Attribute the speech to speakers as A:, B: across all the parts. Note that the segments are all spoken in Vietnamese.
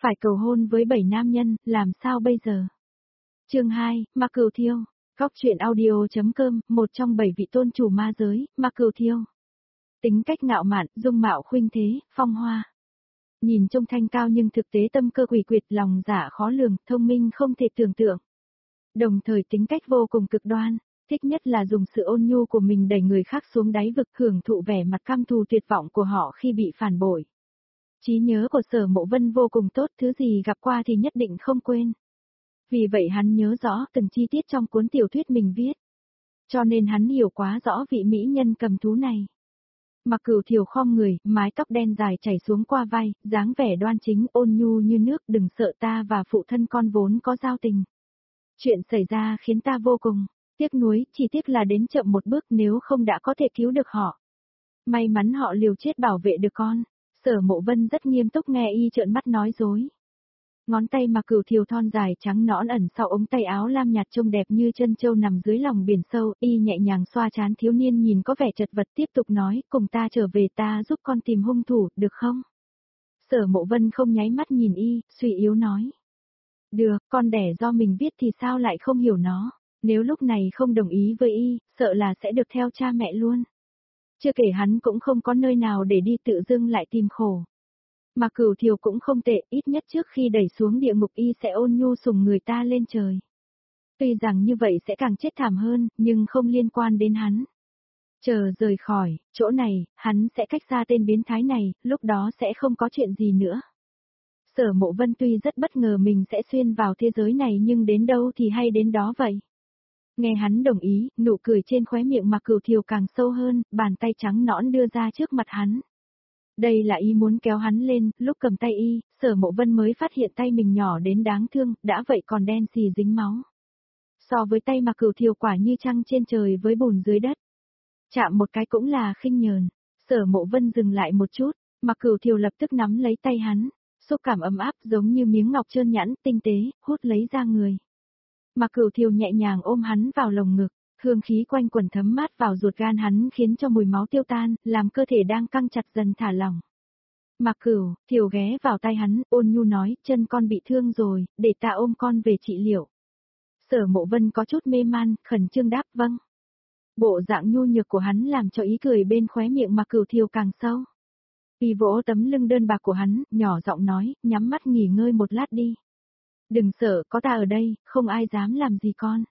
A: Phải cầu hôn với 7 nam nhân, làm sao bây giờ? Chương 2, Ma Cửu Thiêu. Góc truyện audio.com, một trong 7 vị tôn chủ ma giới, Ma Cửu Thiêu. Tính cách ngạo mạn, dung mạo khuynh thế, phong hoa. Nhìn trông thanh cao nhưng thực tế tâm cơ quỷ quyệt, lòng dạ khó lường, thông minh không thể tưởng tượng. Đồng thời tính cách vô cùng cực đoan, thích nhất là dùng sự ôn nhu của mình đẩy người khác xuống đáy vực, hưởng thụ vẻ mặt căm thù tuyệt vọng của họ khi bị phản bội. Trí nhớ của Sở Mộ Vân vô cùng tốt, thứ gì gặp qua thì nhất định không quên. Vì vậy hắn nhớ rõ từng chi tiết trong cuốn tiểu thuyết mình viết. Cho nên hắn hiểu quá rõ vị mỹ nhân cầm thú này. Mặc Cửu Thiều khom người, mái tóc đen dài chảy xuống qua vai, dáng vẻ đoan chính ôn nhu như nước, đừng sợ, ta và phụ thân con vốn có giao tình. Chuyện xảy ra khiến ta vô cùng tiếc nuối, chỉ tiếc là đến chậm một bước, nếu không đã có thể cứu được họ. May mắn họ liều chết bảo vệ được con. Sở Mộ Vân rất nghiêm túc nghe y trợn mắt nói dối. Ngón tay Mặc Cửu Thiều thon dài trắng nõn ẩn sau ống tay áo lam nhạt trông đẹp như chân châu nằm dưới lòng biển sâu, y nhẹ nhàng xoa trán thiếu niên nhìn có vẻ chật vật, tiếp tục nói, cùng ta trở về, ta giúp con tìm hung thủ, được không? Sở Mộ Vân không nháy mắt nhìn y, suy yếu nói. Được, con đẻ do mình viết thì sao lại không hiểu nó, nếu lúc này không đồng ý với y, sợ là sẽ được theo cha mẹ luôn. Chưa kể hắn cũng không có nơi nào để đi, tự dưng lại tìm khổ. Mà Cửu Thiều cũng không tệ, ít nhất trước khi đẩy xuống địa ngục y sẽ ôn nhu sủng người ta lên trời. Tuy rằng như vậy sẽ càng chết thảm hơn, nhưng không liên quan đến hắn. Chờ rời khỏi chỗ này, hắn sẽ cách xa tên biến thái này, lúc đó sẽ không có chuyện gì nữa. Sở Mộ Vân tuy rất bất ngờ mình sẽ xuyên vào thế giới này, nhưng đến đâu thì hay đến đó vậy. Nghe hắn đồng ý, nụ cười trên khóe miệng Mặc Cửu Thiều càng sâu hơn, bàn tay trắng nõn đưa ra trước mặt hắn. Đây là y muốn kéo hắn lên, lúc cầm tay y, Sở Mộ Vân mới phát hiện tay mình nhỏ đến đáng thương, đã vậy còn đen xì dính máu. So với tay Mặc Cửu Thiều quả như trăng trên trời với bùn dưới đất. Chạm một cái cũng là khinh nhờn. Sở Mộ Vân dừng lại một chút, Mặc Cửu Thiều lập tức nắm lấy tay hắn, xúc cảm ấm áp giống như miếng ngọc trơn nhẵn, tinh tế, hút lấy ra người. Mặc Cửu Thiều nhẹ nhàng ôm hắn vào lồng ngực, hương khí quanh quẩn thấm mát vào ruột gan hắn khiến cho mùi máu tiêu tan, làm cơ thể đang căng chặt dần thả lỏng. Mặc Cửu Thiều ghé vào tai hắn, ôn nhu nói, chân con bị thương rồi, để ta ôm con về trị liệu. Sở Mộ Vân có chút mê man, khẩn trương đáp vâng. Bộ dạng nhu nhược của hắn làm cho ý cười bên khóe miệng Mặc Cửu Thiều càng sâu. Y vỗ tấm lưng đơn bạc của hắn, nhỏ giọng nói, nhắm mắt nghỉ ngơi một lát đi. Đừng sợ, có ta ở đây, không ai dám làm gì con.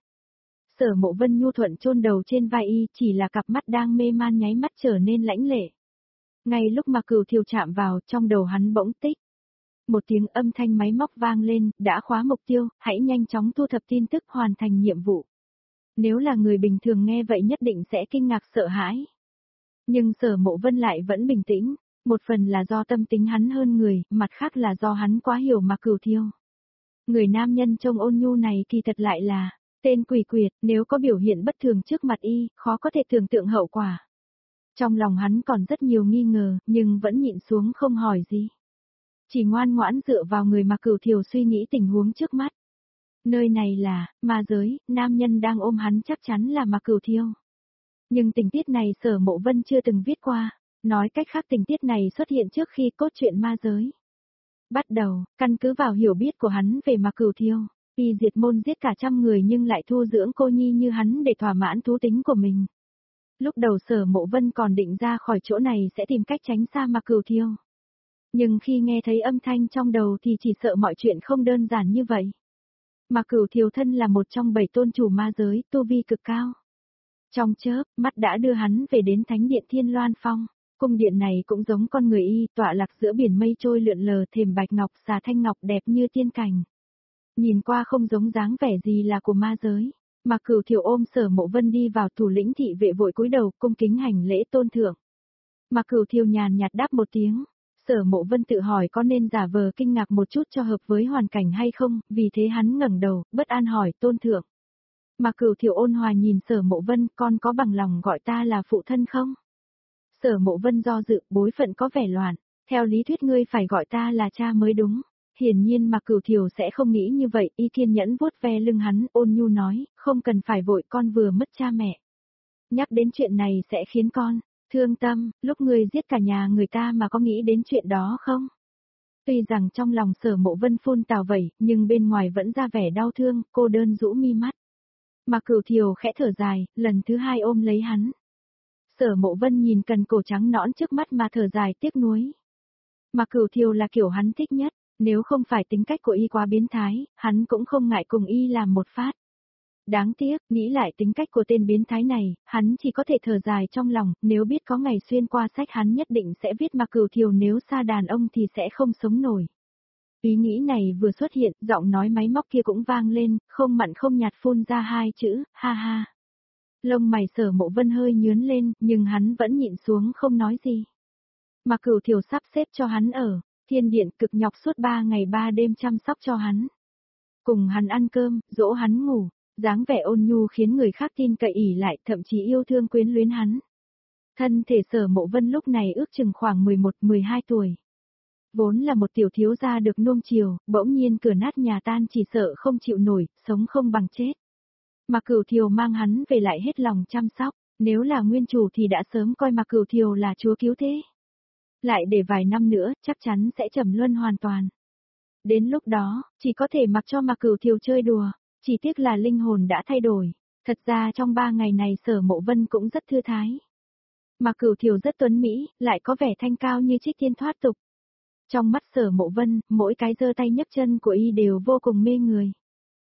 A: Sở Mộ Vân nhu thuận chôn đầu trên vai y, chỉ là cặp mắt đang mê man nháy mắt trở nên lãnh lệ. Ngay lúc mà Cửu Thiều chạm vào, trong đầu hắn bỗng tích. Một tiếng âm thanh máy móc vang lên, đã khóa mục tiêu, hãy nhanh chóng thu thập tin tức, hoàn thành nhiệm vụ. Nếu là người bình thường nghe vậy nhất định sẽ kinh ngạc sợ hãi. Nhưng Sở Mộ Vân lại vẫn bình tĩnh, một phần là do tâm tính hắn hơn người, mặt khác là do hắn quá hiểu Mặc Cửu Thiều. Người nam nhân trông ôn nhu này kỳ thật lại là tên quỷ quyệt, nếu có biểu hiện bất thường trước mặt y, khó có thể tưởng tượng hậu quả. Trong lòng hắn còn rất nhiều nghi ngờ, nhưng vẫn nhịn xuống không hỏi gì. Chỉ ngoan ngoãn dựa vào người Mặc Cửu Thiều suy nghĩ tình huống trước mắt. Nơi này là ma giới, nam nhân đang ôm hắn chắc chắn là Mặc Cửu Thiều. Nhưng tình tiết này Sở Mộ Vân chưa từng viết qua, nói cách khác tình tiết này xuất hiện trước khi cốt truyện ma giới. Bắt đầu, căn cứ vào hiểu biết của hắn về Mặc Cửu Thiều, y diệt môn giết cả trăm người nhưng lại thu dưỡng cô nhi như hắn để thỏa mãn thú tính của mình. Lúc đầu Sở Mộ Vân còn định ra khỏi chỗ này sẽ tìm cách tránh xa Mặc Cửu Thiều. Nhưng khi nghe thấy âm thanh trong đầu thì chỉ sợ mọi chuyện không đơn giản như vậy. Mặc Cửu Thiều thân là một trong 7 tôn chủ ma giới, tu vi cực cao. Trong chớp mắt đã đưa hắn về đến Thánh Điện Thiên Loan Phong. Cung điện này cũng giống con người y, tọa lạc giữa biển mây trôi lượn lờ, thềm bạch ngọc, xà thanh ngọc đẹp như tiên cảnh. Nhìn qua không giống dáng vẻ gì là của ma giới. Mặc Cửu Thiều ôm Sở Mộ Vân đi vào, thủ lĩnh thị vệ vội cúi đầu cung kính hành lễ tôn thượng. Mặc Cửu Thiều nhàn nhạt đáp một tiếng. Sở Mộ Vân tự hỏi có nên giả vờ kinh ngạc một chút cho hợp với hoàn cảnh hay không, vì thế hắn ngẩng đầu, bất an hỏi tôn thượng. Mặc Cửu Thiều ôn hòa nhìn Sở Mộ Vân, con có bằng lòng gọi ta là phụ thân không? Sở Mộ Vân do dự, bối phận có vẻ loạn, theo lý thuyết ngươi phải gọi ta là cha mới đúng. Hiển nhiên Mặc Cửu Thiều sẽ không nghĩ như vậy, y kiên nhẫn vuốt ve lưng hắn, ôn nhu nói, không cần phải vội, con vừa mất cha mẹ. Nhắc đến chuyện này sẽ khiến con thương tâm, lúc ngươi giết cả nhà người ta mà có nghĩ đến chuyện đó không? Tuy rằng trong lòng Sở Mộ Vân phun tào vẩy, nhưng bên ngoài vẫn ra vẻ đau thương, cô đơn rũ mi mắt. Mạc Cửu Thiều khẽ thở dài, lần thứ hai ôm lấy hắn. Sở Mộ Vân nhìn cần cổ trắng nõn trước mắt mà thở dài tiếc nuối. Mạc Cửu Thiều là kiểu hắn thích nhất, nếu không phải tính cách của y quá biến thái, hắn cũng không ngại cùng y làm một phát. Đáng tiếc, nghĩ lại tính cách của tên biến thái này, hắn chỉ có thể thở dài trong lòng, nếu biết có ngày xuyên qua sách hắn nhất định sẽ viết Mạc Cửu Thiều nếu xa đàn ông thì sẽ không sống nổi. Ý nghĩ này vừa xuất hiện, giọng nói máy móc kia cũng vang lên, không mặn không nhạt phun ra hai chữ, ha ha. Lông mày Sở Mộ Vân hơi nhướng lên, nhưng hắn vẫn nhịn xuống không nói gì. Mạc Cửu Thiều sắp xếp cho hắn ở Thiên Điện, cực nhọc suốt 3 ngày 3 đêm chăm sóc cho hắn. Cùng hắn ăn cơm, dỗ hắn ngủ, dáng vẻ ôn nhu khiến người khác tin cậy ỉ lại, thậm chí yêu thương quyến luyến hắn. Thân thể Sở Mộ Vân lúc này ước chừng khoảng 11-12 tuổi. Vốn là một tiểu thiếu gia được nuông chiều, bỗng nhiên cửa nát nhà tan chỉ sợ không chịu nổi, sống không bằng chết. Mạc Cửu Thiều mang hắn về lại hết lòng chăm sóc, nếu là nguyên chủ thì đã sớm coi Mạc Cửu Thiều là chúa cứu thế. Lại để vài năm nữa, chắc chắn sẽ trầm luân hoàn toàn. Đến lúc đó, chỉ có thể mặc cho Mạc Cửu Thiều chơi đùa, chỉ tiếc là linh hồn đã thay đổi. Thật ra trong 3 ngày này Sở Mộ Vân cũng rất thư thái. Mạc Cửu Thiều rất tuấn mỹ, lại có vẻ thanh cao như trích tiên thoát tục. Trong mắt Sở Mộ Vân, mỗi cái giơ tay nhấc chân của y đều vô cùng mê người.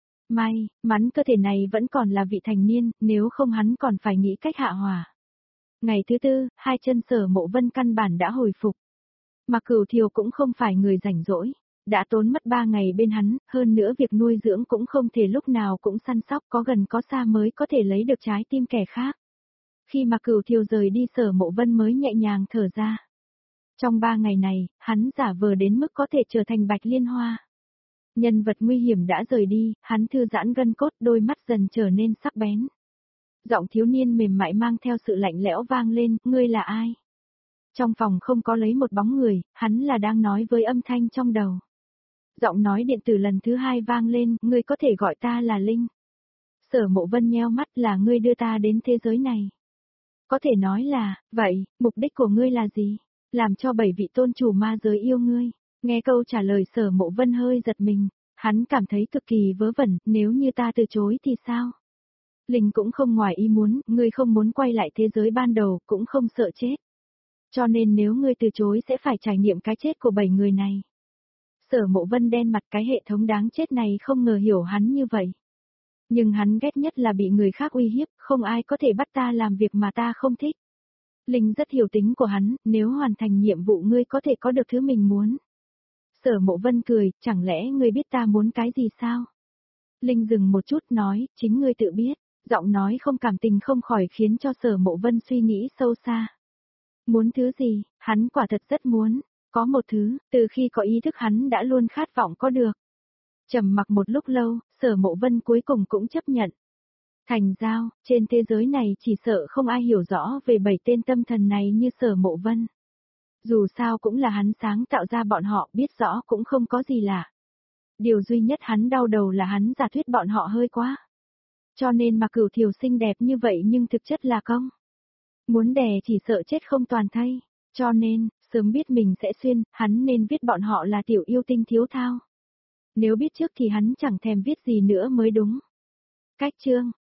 A: May mắn cơ thể này vẫn còn là vị thành niên, nếu không hắn còn phải nghĩ cách hạ hỏa. Ngày thứ tư, hai chân Sở Mộ Vân căn bản đã hồi phục. Mạc Cửu Thiều cũng không phải người rảnh rỗi, đã tốn mất 3 ngày bên hắn, hơn nữa việc nuôi dưỡng cũng không thể lúc nào cũng săn sóc, có gần có xa mới có thể lấy được trái tim kẻ khác. Khi Mạc Cửu Thiều rời đi Sở Mộ Vân mới nhẹ nhàng thở ra. Trong 3 ngày này, hắn giả vờ đến mức có thể trở thành Bạch Liên Hoa. Nhân vật nguy hiểm đã rời đi, hắn thư giãn gân cốt, đôi mắt dần trở nên sắc bén. Giọng thiếu niên mềm mại mang theo sự lạnh lẽo vang lên, ngươi là ai? Trong phòng không có lấy một bóng người, hắn là đang nói với âm thanh trong đầu. Giọng nói điện tử lần thứ hai vang lên, ngươi có thể gọi ta là Linh. Sở Mộ Vân nheo mắt, là ngươi đưa ta đến thế giới này. Có thể nói là, vậy, mục đích của ngươi là gì? Làm cho 7 vị tôn chủ ma giới yêu ngươi. Nghe câu trả lời Sở Mộ Vân hơi giật mình, hắn cảm thấy cực kỳ vớ vẩn, nếu như ta từ chối thì sao? Linh cũng không ngoài ý muốn, ngươi không muốn quay lại thế giới ban đầu, cũng không sợ chết. Cho nên nếu ngươi từ chối sẽ phải trải nghiệm cái chết của 7 người này. Sở Mộ Vân đen mặt, cái hệ thống đáng chết này không ngờ hiểu hắn như vậy. Nhưng hắn ghét nhất là bị người khác uy hiếp, không ai có thể bắt ta làm việc mà ta không thích. Linh rất hiểu tính của hắn, nếu hoàn thành nhiệm vụ ngươi có thể có được thứ mình muốn. Sở Mộ Vân cười, chẳng lẽ ngươi biết ta muốn cái gì sao? Linh dừng một chút nói, chính ngươi tự biết, giọng nói không cảm tình không khỏi khiến cho Sở Mộ Vân suy nghĩ sâu xa. Muốn thứ gì, hắn quả thật rất muốn, có một thứ, từ khi có ý thức hắn đã luôn khát vọng có được. Trầm mặc một lúc lâu, Sở Mộ Vân cuối cùng cũng chấp nhận. Thành giao, trên thế giới này chỉ sợ không ai hiểu rõ về 7 tên tâm thần này như Sở Mộ Vân. Dù sao cũng là hắn sáng tạo ra bọn họ, biết rõ cũng không có gì lạ. Điều duy nhất hắn đau đầu là hắn giả thuyết bọn họ hơi quá. Cho nên mà Cửu Thiều xinh đẹp như vậy nhưng thực chất là công. Muốn đè chỉ sợ chết không toàn thây. Cho nên, sớm biết mình sẽ xuyên, hắn nên viết bọn họ là tiểu yêu tinh thiếu thao. Nếu biết trước thì hắn chẳng thèm viết gì nữa mới đúng. Cách chương